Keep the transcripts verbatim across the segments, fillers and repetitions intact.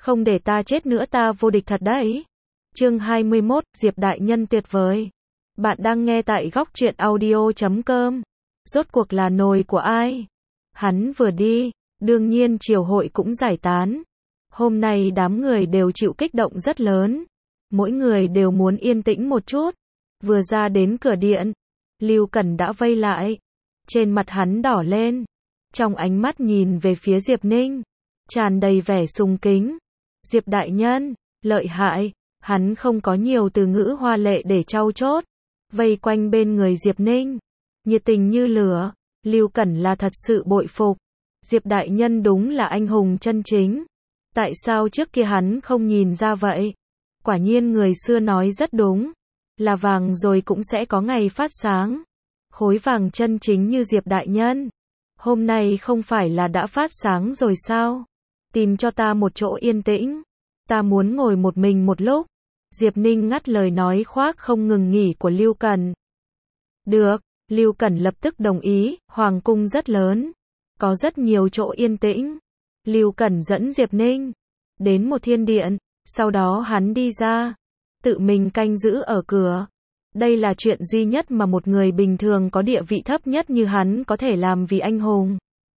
Không để ta chết nữa ta vô địch thật đấy. Chương hai mươi mốt, Diệp đại nhân tuyệt vời. Bạn đang nghe tại góc truyện audio chấm com. Rốt cuộc là nồi của ai? Hắn vừa đi, đương nhiên triều hội cũng giải tán. Hôm nay đám người đều chịu kích động rất lớn. Mỗi người đều muốn yên tĩnh một chút. Vừa ra đến cửa điện, Lưu Cẩn đã vây lại. Trên mặt hắn đỏ lên. Trong ánh mắt nhìn về phía Diệp Ninh, tràn đầy vẻ sùng kính. Diệp đại nhân, lợi hại. Hắn không có nhiều từ ngữ hoa lệ để trau chốt. Vây quanh bên người Diệp Ninh, nhiệt tình như lửa. Lưu Cẩn là thật sự bội phục. Diệp đại nhân đúng là anh hùng chân chính. Tại sao trước kia hắn không nhìn ra vậy? Quả nhiên người xưa nói rất đúng. Là vàng rồi cũng sẽ có ngày phát sáng. Khối vàng chân chính như Diệp đại nhân. Hôm nay không phải là đã phát sáng rồi sao? Tìm cho ta một chỗ yên tĩnh. Ta muốn ngồi một mình một lúc. Diệp Ninh ngắt lời nói khoác không ngừng nghỉ của Lưu Cẩn. Được, Lưu Cẩn lập tức đồng ý, hoàng cung rất lớn. Có rất nhiều chỗ yên tĩnh. Lưu Cẩn dẫn Diệp Ninh đến một thiên điện, sau đó hắn đi ra, tự mình canh giữ ở cửa. Đây là chuyện duy nhất mà một người bình thường có địa vị thấp nhất như hắn có thể làm vì anh hùng.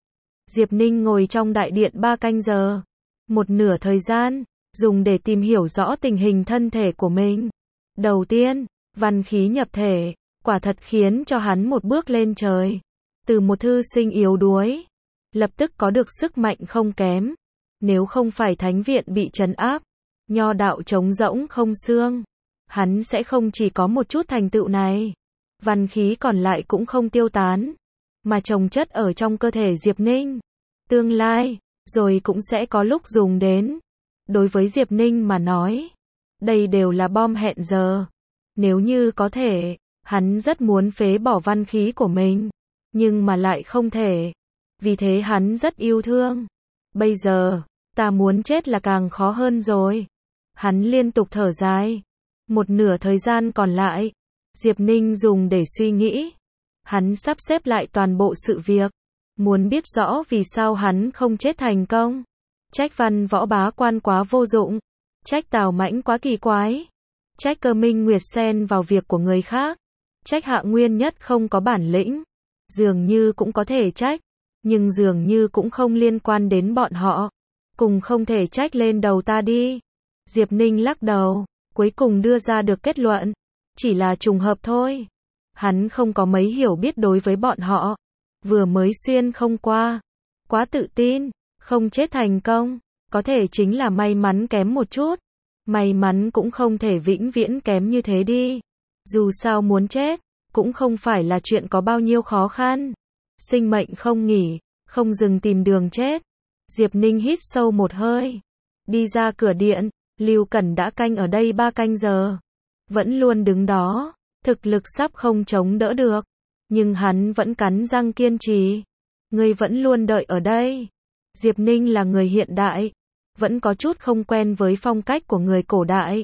Diệp Ninh ngồi trong đại điện ba canh giờ. Một nửa thời gian, dùng để tìm hiểu rõ tình hình thân thể của mình. Đầu tiên, văn khí nhập thể, quả thật khiến cho hắn một bước lên trời. Từ một thư sinh yếu đuối, lập tức có được sức mạnh không kém. Nếu không phải thánh viện bị trấn áp, nho đạo trống rỗng không xương, hắn sẽ không chỉ có một chút thành tựu này. Văn khí còn lại cũng không tiêu tán, mà chồng chất ở trong cơ thể Diệp Ninh. Tương lai, rồi cũng sẽ có lúc dùng đến. Đối với Diệp Ninh mà nói, đây đều là bom hẹn giờ. Nếu như có thể, hắn rất muốn phế bỏ văn khí của mình, nhưng mà lại không thể. Vì thế hắn rất yêu thương. Bây giờ, ta muốn chết là càng khó hơn rồi. Hắn liên tục thở dài. Một nửa thời gian còn lại, Diệp Ninh dùng để suy nghĩ. Hắn sắp xếp lại toàn bộ sự việc. Muốn biết rõ vì sao hắn không chết thành công. Trách Văn Võ bá quan quá vô dụng. Trách Tào Mãnh quá kỳ quái. Trách Cơ Minh Nguyệt xen vào việc của người khác. Trách Hạ Nguyên Nhất không có bản lĩnh. Dường như cũng có thể trách, nhưng dường như cũng không liên quan đến bọn họ. Cùng không thể trách lên đầu ta đi. Diệp Ninh lắc đầu, cuối cùng đưa ra được kết luận. Chỉ là trùng hợp thôi. Hắn không có mấy hiểu biết đối với bọn họ. Vừa mới xuyên không qua. Quá tự tin. Không chết thành công. Có thể chính là may mắn kém một chút. May mắn cũng không thể vĩnh viễn kém như thế đi. Dù sao muốn chết, cũng không phải là chuyện có bao nhiêu khó khăn. Sinh mệnh không nghỉ, không dừng tìm đường chết. Diệp Ninh hít sâu một hơi. Đi ra cửa điện, Lưu Cẩn đã canh ở đây ba canh giờ. Vẫn luôn đứng đó, thực lực sắp không chống đỡ được. Nhưng hắn vẫn cắn răng kiên trì. Ngươi vẫn luôn đợi ở đây. Diệp Ninh là người hiện đại, vẫn có chút không quen với phong cách của người cổ đại.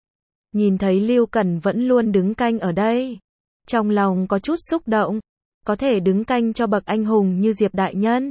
Nhìn thấy Lưu Cẩn vẫn luôn đứng canh ở đây, trong lòng có chút xúc động. Có thể đứng canh cho bậc anh hùng như Diệp đại nhân,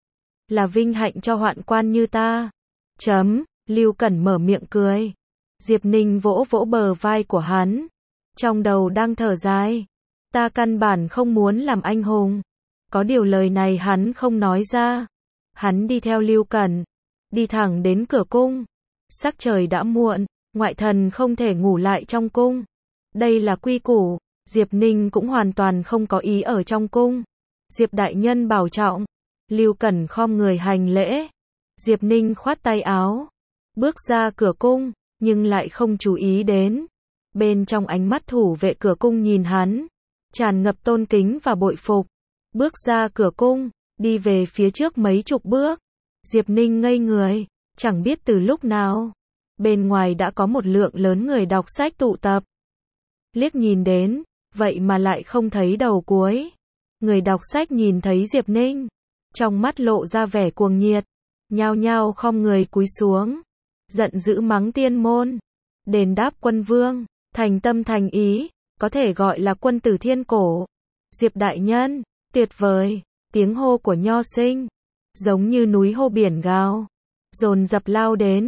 là vinh hạnh cho hoạn quan như ta. Chấm, Lưu Cẩn mở miệng cười. Diệp Ninh vỗ vỗ bờ vai của hắn, trong đầu đang thở dài. Ta căn bản không muốn làm anh hùng. Có điều lời này hắn không nói ra. Hắn đi theo Lưu Cẩn, đi thẳng đến cửa cung. Sắc trời đã muộn, ngoại thần không thể ngủ lại trong cung. Đây là quy củ. Diệp Ninh cũng hoàn toàn không có ý ở trong cung. Diệp đại nhân bảo trọng. Lưu Cẩn khom người hành lễ. Diệp Ninh khoát tay áo, bước ra cửa cung, nhưng lại không chú ý đến. Bên trong ánh mắt thủ vệ cửa cung nhìn hắn, tràn ngập tôn kính và bội phục. Bước ra cửa cung, đi về phía trước mấy chục bước. Diệp Ninh ngây người, chẳng biết từ lúc nào. Bên ngoài đã có một lượng lớn người đọc sách tụ tập. Liếc nhìn đến, vậy mà lại không thấy đầu cuối. Người đọc sách nhìn thấy Diệp Ninh, trong mắt lộ ra vẻ cuồng nhiệt, nhao nhao khom người cúi xuống, giận dữ mắng tiên môn. Đền đáp quân vương, thành tâm thành ý, có thể gọi là quân tử thiên cổ. Diệp đại nhân, tuyệt vời. Tiếng hô của nho sinh, giống như núi hô biển gào, dồn dập lao đến.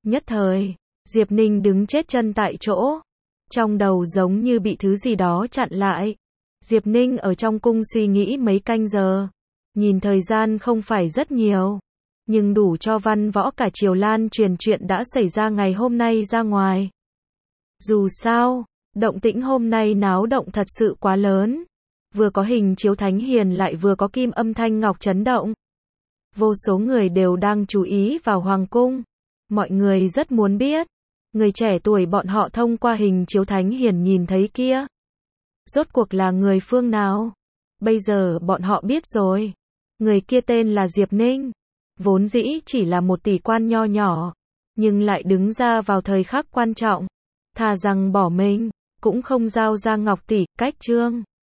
Nhất thời, Diệp Ninh đứng chết chân tại chỗ. Trong đầu giống như bị thứ gì đó chặn lại. Diệp Ninh ở trong cung suy nghĩ mấy canh giờ. Nhìn thời gian không phải rất nhiều, nhưng đủ cho văn võ cả triều lan truyền chuyện đã xảy ra ngày hôm nay ra ngoài. Dù sao, động tĩnh hôm nay náo động thật sự quá lớn. Vừa có hình chiếu thánh hiền lại vừa có kim âm thanh ngọc chấn động. Vô số người đều đang chú ý vào hoàng cung. Mọi người rất muốn biết, người trẻ tuổi bọn họ thông qua hình chiếu thánh hiền nhìn thấy kia, rốt cuộc là người phương nào? Bây giờ bọn họ biết rồi. Người kia tên là Diệp Ninh. Vốn dĩ chỉ là một tỷ quan nho nhỏ, nhưng lại đứng ra vào thời khắc quan trọng. Thà rằng bỏ mình, cũng không giao ra ngọc tỷ, cách trương.